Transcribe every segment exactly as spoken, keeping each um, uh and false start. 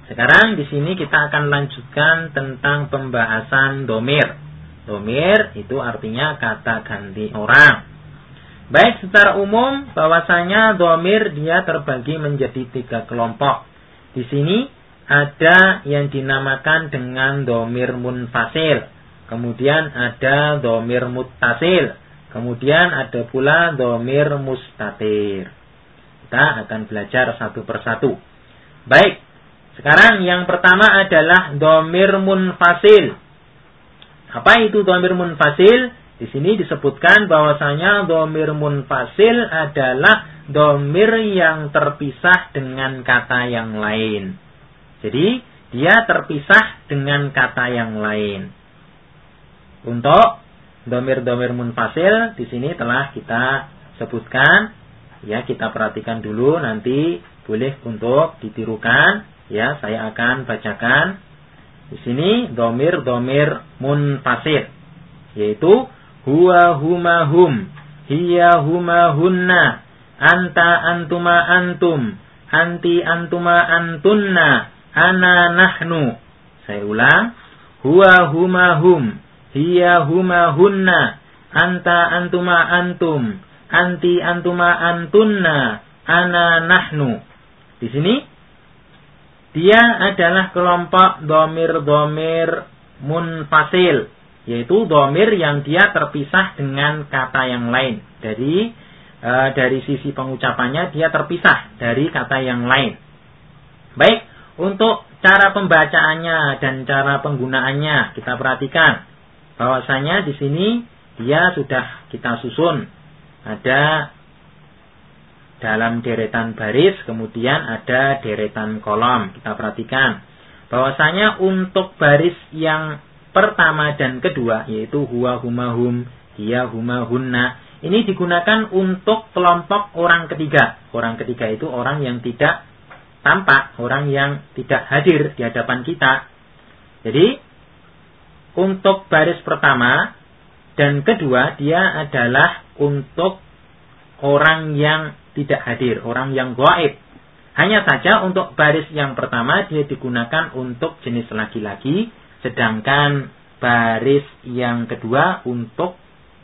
Sekarang di sini kita akan lanjutkan tentang pembahasan domir. Domir itu artinya kata ganti orang. Baik, secara umum bahwasanya domir dia terbagi menjadi tiga kelompok. Di sini ada yang dinamakan dengan domir munfasil. Kemudian ada domir muttasil. Kemudian ada pula domir mustatir. Kita akan belajar satu persatu. Baik, sekarang yang pertama adalah domir munfasil. Apa itu domir munfasil? Di sini disebutkan bahwasanya domir munfasil adalah domir yang terpisah dengan kata yang lain. Jadi dia terpisah dengan kata yang lain. Untuk domir-domir munfasil di sini telah kita sebutkan. Ya, kita perhatikan dulu, nanti boleh untuk ditirukan. Ya, saya akan bacakan. Di sini domir-domir munfasil, yaitu huwa huma hum, hiya huma hunna, anta antuma antum, anti antuma antunna, ana nahnu. Saya ulang. Huwa huma hum, hiya huma hunna, anta antuma antum, anti antuma antunna, ana nahnu. Di sini dia adalah kelompok domir-domir munfasil, yaitu domir yang dia terpisah dengan kata yang lain. Dari e, dari sisi pengucapannya dia terpisah dari kata yang lain. Baik, untuk cara pembacaannya dan cara penggunaannya kita perhatikan bahwasanya di sini dia sudah kita susun. Ada dalam deretan baris, kemudian ada deretan kolom. Kita perhatikan bahwasanya untuk baris yang pertama dan kedua, yaitu huwa huma hum, hiya huma hunna, ini digunakan untuk kelompok orang ketiga. Orang ketiga itu orang yang tidak tampak, orang yang tidak hadir di hadapan kita. Jadi untuk baris pertama dan kedua dia adalah untuk orang yang tidak hadir, orang yang gaib. Hanya saja untuk baris yang pertama dia digunakan untuk jenis laki-laki, sedangkan baris yang kedua untuk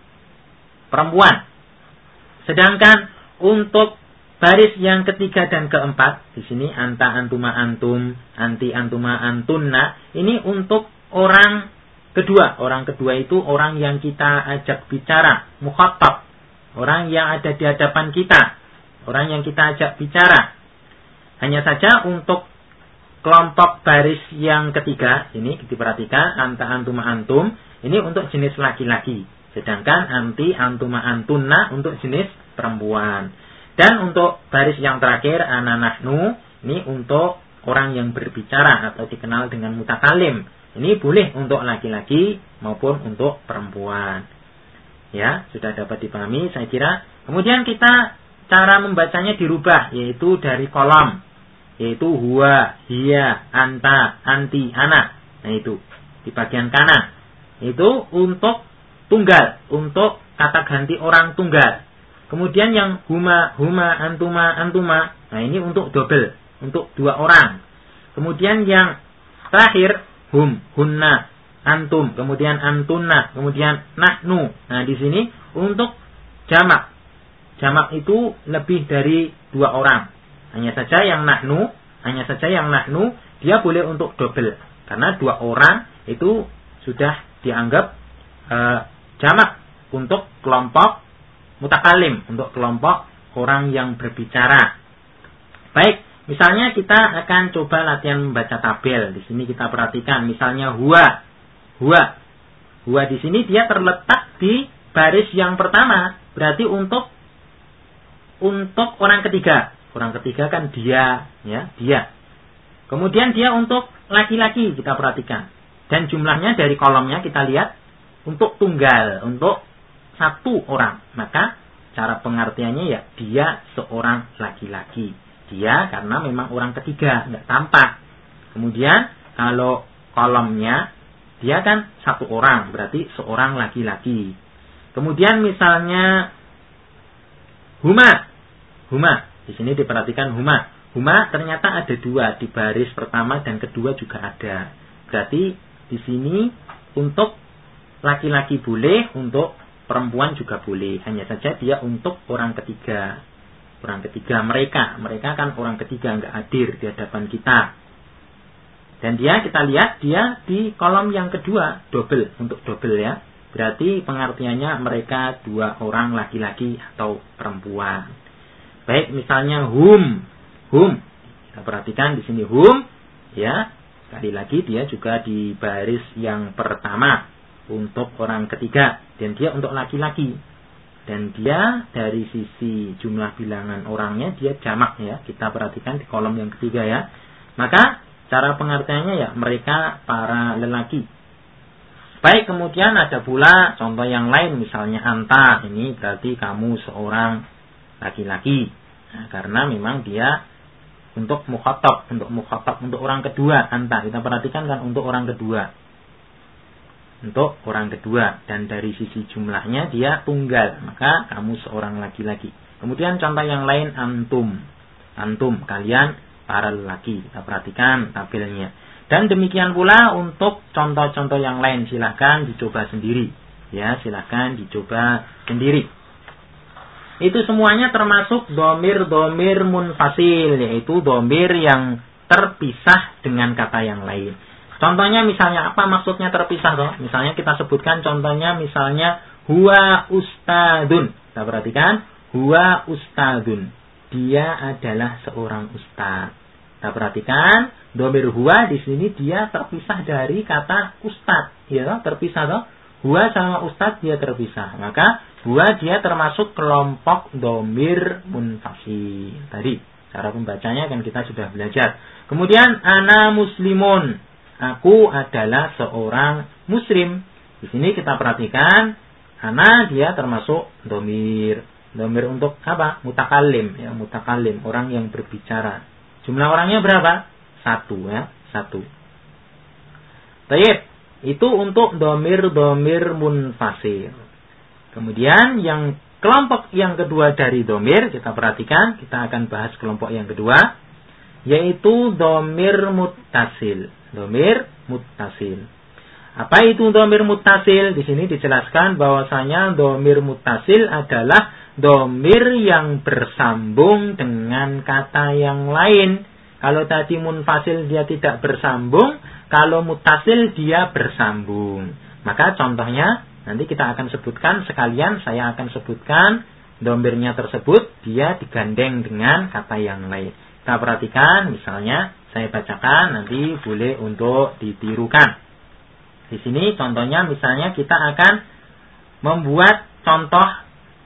perempuan. Sedangkan untuk baris yang ketiga dan keempat, di sini anta antuma antum, anti antuma antunna, ini untuk orang kedua. Orang kedua itu orang yang kita ajak bicara, mukhatab, orang yang ada di hadapan kita, orang yang kita ajak bicara. Hanya saja untuk kelompok baris yang ketiga, ini diperhatikan, anta antuma antum, ini untuk jenis laki-laki. Sedangkan anti antuma antunna untuk jenis perempuan. Dan untuk baris yang terakhir, ana nahnu, ini untuk orang yang berbicara atau dikenal dengan mutakalim. Ini boleh untuk laki-laki maupun untuk perempuan. Ya, sudah dapat dipahami saya kira. Kemudian kita cara membacanya dirubah, yaitu dari kolom, yaitu huwa, hiya, anta, anti, ana. Nah itu di bagian kanan. Itu untuk tunggal, untuk kata ganti orang tunggal. Kemudian yang huma, huma, antuma, antuma. Nah ini untuk double, untuk dua orang. Kemudian yang terakhir hum, hunna, antum, kemudian antunna, kemudian nahnu. Nah di sini untuk jamak. Jamak itu lebih dari dua orang. Hanya saja yang nahnu, hanya saja yang nahnu dia boleh untuk double. Karena dua orang itu sudah dianggap e, jamak untuk kelompok mutakalim, untuk kelompok orang yang berbicara. Baik, misalnya kita akan coba latihan membaca tabel. Di sini kita perhatikan, misalnya huwa, huwa, huwa di sini dia terletak di baris yang pertama, berarti untuk untuk orang ketiga. Orang ketiga kan dia, ya, dia. Kemudian dia untuk laki-laki, kita perhatikan. Dan jumlahnya dari kolomnya kita lihat untuk tunggal, untuk satu orang. Maka cara pengertiannya ya dia seorang laki-laki. Dia karena memang orang ketiga, nggak tampak. Kemudian kalau kolomnya dia kan satu orang, berarti seorang laki-laki. Kemudian misalnya huma, huma. Di sini diperhatikan huma. Huma ternyata ada dua, di baris pertama dan kedua juga ada. Berarti di sini untuk laki-laki boleh, untuk perempuan juga boleh. Hanya saja dia untuk orang ketiga. Orang ketiga mereka. Mereka kan orang ketiga, nggak hadir di hadapan kita. Dan dia, kita lihat, dia di kolom yang kedua. Double, untuk double ya. Berarti pengertiannya mereka dua orang laki-laki atau perempuan. Baik, misalnya hum. Hum. Kita perhatikan di sini hum. Ya, sekali lagi dia juga di baris yang pertama. Untuk orang ketiga. Dan dia untuk laki-laki. Dan dia dari sisi jumlah bilangan orangnya dia jamak ya. Kita perhatikan di kolom yang ketiga ya. Maka cara pengertiannya ya mereka para lelaki. Baik, kemudian ada pula contoh yang lain, misalnya anta, ini berarti kamu seorang laki-laki. Nah, karena memang dia untuk mukhatab, untuk mukhatab, untuk orang kedua, anta. Kita perhatikan kan untuk orang kedua. Untuk orang kedua. Dan dari sisi jumlahnya dia tunggal, maka kamu seorang laki-laki. Kemudian contoh yang lain, antum. Antum, kalian para lelaki. Kita perhatikan tabelnya. Dan demikian pula untuk contoh-contoh yang lain, silahkan dicoba sendiri. Ya, silahkan dicoba sendiri. Itu semuanya termasuk domir-domir munfasil, yaitu domir yang terpisah dengan kata yang lain. Contohnya misalnya apa maksudnya terpisah toh? Misalnya kita sebutkan contohnya misalnya huwa ustadun. Kita perhatikan, huwa ustadun. Dia adalah seorang ustad. Kita perhatikan, domir huwa di sini dia terpisah dari kata ustad, ya, terpisah toh. Huwa sama ustad dia terpisah. Maka huwa dia termasuk kelompok domir munfasil. Tadi cara pembacanya kan kita sudah belajar. Kemudian ana muslimun, aku adalah seorang muslim. Di sini kita perhatikan, ana dia termasuk domir. Domir untuk apa? Mutakallim, ya, mutakallim, orang yang berbicara. Jumlah orangnya berapa? Satu ya, satu. Tayyib, itu untuk domir-domir munfasil. Kemudian yang kelompok yang kedua dari domir, kita perhatikan, kita akan bahas kelompok yang kedua, yaitu domir muttasil. Domir muttasil. Apa itu domir muttasil? Di sini dijelaskan bahwasanya domir muttasil adalah domir yang bersambung dengan kata yang lain. Kalau tadi munfasil dia tidak bersambung, kalau muttasil dia bersambung. Maka contohnya nanti kita akan sebutkan sekalian, saya akan sebutkan domirnya tersebut, dia digandeng dengan kata yang lain. Kita perhatikan, misalnya saya bacakan, nanti boleh untuk ditirukan. Di sini contohnya misalnya kita akan membuat contoh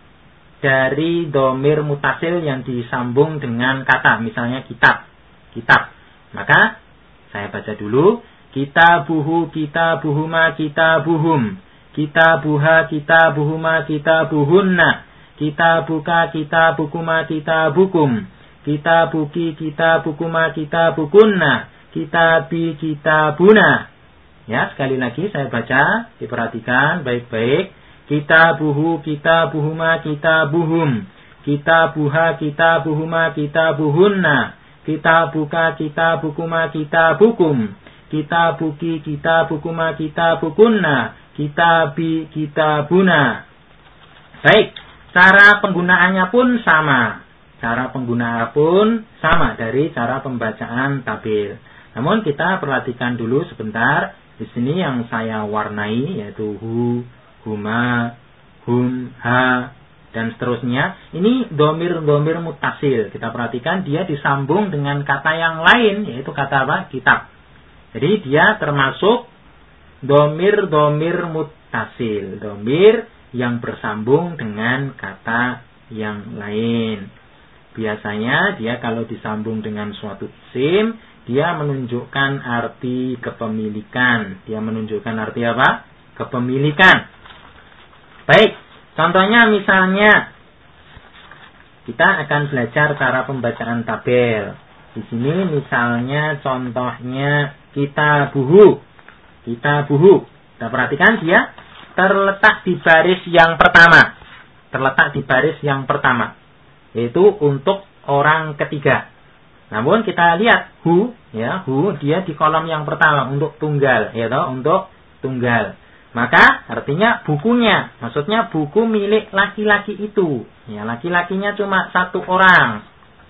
dari domir mutasil yang disambung dengan kata, misalnya kitab, kitab. Maka saya baca dulu, kitabuhu, kitabuhuma, kitabuhum, kitabuha, kitabuhuma, kitabuhunna, kitabuka, kitabukuma, kitabukum, kitabuki, kitabukuma, kitabukunna, kitabi, kitabuna. Ya, sekali lagi saya baca, diperhatikan baik-baik. Kitabuhu, kitabuhuma, kitabuhum, kitabuha, kitabuhuma, kitabuhunna, kitabuka, kitabukuma, kitabukum, kitabuki, kitabukuma, kitabukunna, kitabi, kitabuna. Baik, cara penggunaannya pun sama. Cara penggunaan pun sama dari cara pembacaan tabel. Namun kita perhatikan dulu sebentar. Di sini yang saya warnai yaitu hu, huma, hum, ha, dan seterusnya. Ini domir-domir mutasil. Kita perhatikan dia disambung dengan kata yang lain, yaitu kata apa? Kitab. Jadi dia termasuk domir-domir mutasil. Domir yang bersambung dengan kata yang lain. Biasanya dia kalau disambung dengan suatu isim, dia menunjukkan arti kepemilikan. Dia menunjukkan arti apa? Kepemilikan. Baik, contohnya misalnya kita akan belajar cara pembacaan tabel. Di sini misalnya contohnya kitabuhu. Kitabuhu. Kita perhatikan dia terletak di baris yang pertama. Terletak di baris yang pertama. Yaitu untuk orang ketiga. Namun kita lihat hu, ya, hu dia di kolom yang pertama untuk tunggal, ya toh, untuk tunggal. Maka artinya bukunya, maksudnya buku milik laki-laki itu. Ya, laki-lakinya cuma satu orang.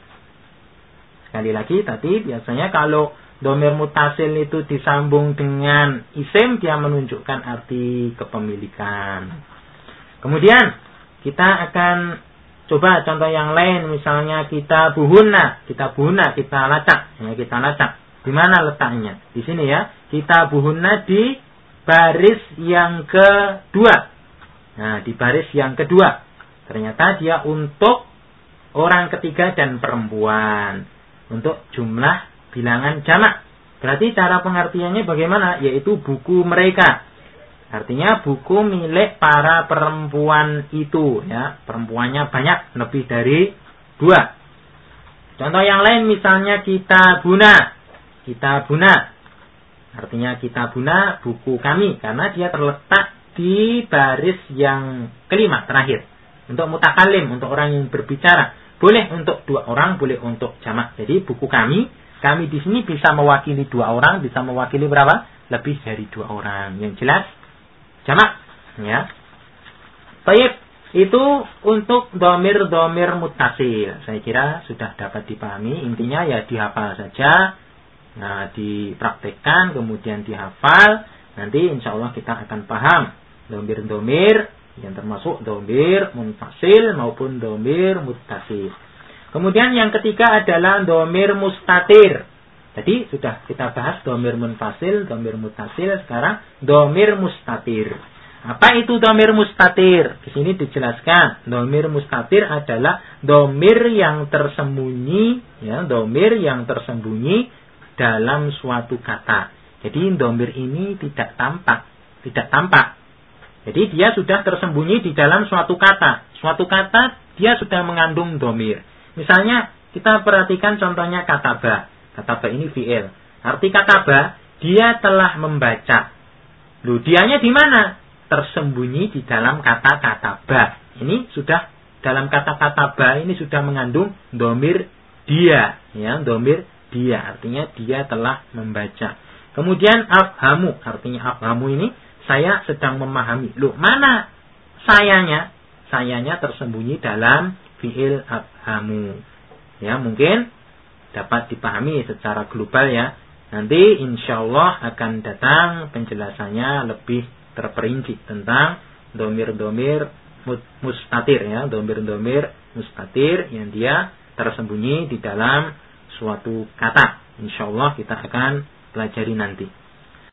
Sekali lagi tadi biasanya kalau dhamir muttasil itu disambung dengan isim, dia menunjukkan arti kepemilikan. Kemudian kita akan coba contoh yang lain, misalnya kita buhuna, kita buhuna, kita lacak, ya, kita lacak. Di mana letaknya? Di sini ya. Kita buhuna di baris yang kedua. Nah, di baris yang kedua. Ternyata dia untuk orang ketiga dan perempuan. Untuk jumlah bilangan jamak. Berarti cara pengertiannya bagaimana? Yaitu buku mereka. Artinya buku milik para perempuan itu. Ya, perempuannya banyak, lebih dari dua. Contoh yang lain misalnya kita buna. Kita buna. Artinya kita buna buku kami. Karena dia terletak di baris yang kelima terakhir. Untuk mutakalim, untuk orang yang berbicara. Boleh untuk dua orang, boleh untuk jamak. Jadi buku kami. Kami di sini bisa mewakili dua orang. Bisa mewakili berapa? Lebih dari dua orang. Yang jelas jamak. Ya. Baik. Itu untuk dhamir-dhamir muttasil. Saya kira sudah dapat dipahami. Intinya ya dihafal saja. Nah, dipraktekkan, kemudian dihafal. Nanti insya Allah kita akan paham dhamir-dhamir yang termasuk dhamir munfasil maupun dhamir muttasil. Kemudian yang ketiga adalah dhamir mustatir. Tadi sudah kita bahas dhamir munfasil, dhamir muttasil. Sekarang dhamir mustatir. Apa itu dhamir mustatir? Di sini dijelaskan, dhamir mustatir adalah dhamir yang tersembunyi, ya, dhamir yang tersembunyi dalam suatu kata. Jadi dhamir ini tidak tampak, tidak tampak. Jadi dia sudah tersembunyi di dalam suatu kata. Suatu kata dia sudah mengandung dhamir. Misalnya kita perhatikan contohnya kataba. Kataba ini fi'il. Arti kataba, dia telah membaca. Loh, dianya di mana? Tersembunyi di dalam kata kataba. Ini sudah dalam kata kataba ini sudah mengandung dhamir dia, ya, dhamir dia, artinya dia telah membaca. Kemudian afhamu, artinya afhamu ini saya sedang memahami. Loh, mana sayanya? Sayanya tersembunyi dalam fi'il afhamu. Ya, mungkin dapat dipahami secara global ya. Nanti insyaallah akan datang penjelasannya lebih terperinci tentang dhamir-dhamir mustatir ya, dhamir-dhamir mustatir yang dia tersembunyi di dalam suatu kata. Insyaallah kita akan pelajari nanti.